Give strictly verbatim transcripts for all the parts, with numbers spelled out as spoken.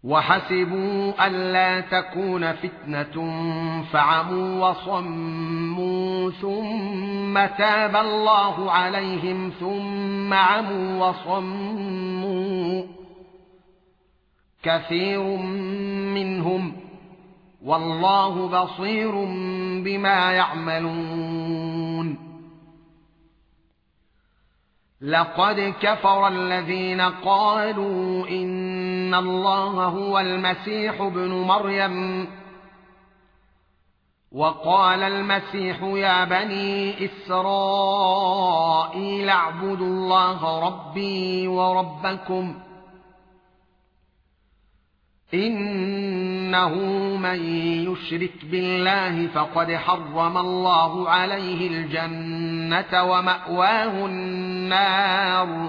وحسبوا ألا تكون فتنة فعموا وصموا ثم تاب الله عليهم ثم عموا وصموا كثير منهم والله بصير بما يعملون. لقد كفر الذين قالوا إن الله هو المسيح ابن مريم وقال المسيح يا بني إسرائيل اعبدوا الله ربي وربكم إنه من يشرك بالله فقد حرم الله عليه الجنة ومأواه النار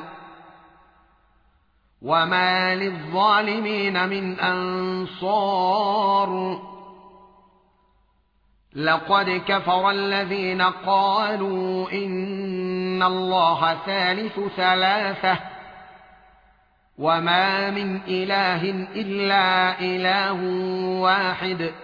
وما للظالمين من أنصار. لقد كفر الذين قالوا إن الله ثالث ثلاثة وما من إله إلا إله واحد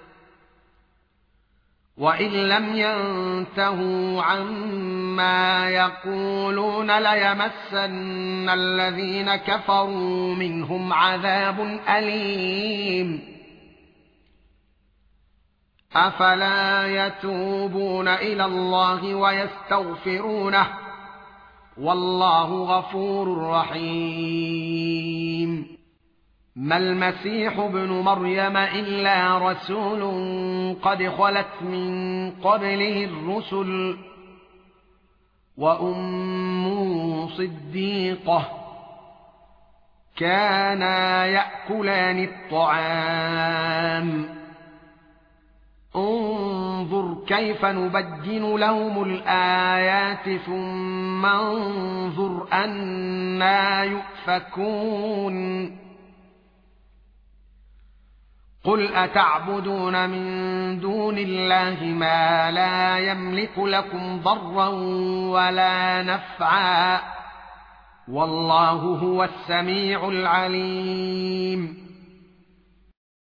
وإن لم ينتهوا عما يقولون ليمسن الذين كفروا منهم عذاب أليم. أفلا يتوبون إلى الله ويستغفرونه والله غفور رحيم. ما المسيح ابن مريم إلا رسول قد خلت من قبله الرسل وأمه صديقة كانا يأكلان الطعام انظر كيف نبين لهم الآيات ثم انظر أنى يؤفكون. قل أتعبدون من دون الله ما لا يملك لكم ضرا ولا نفعا والله هو السميع العليم.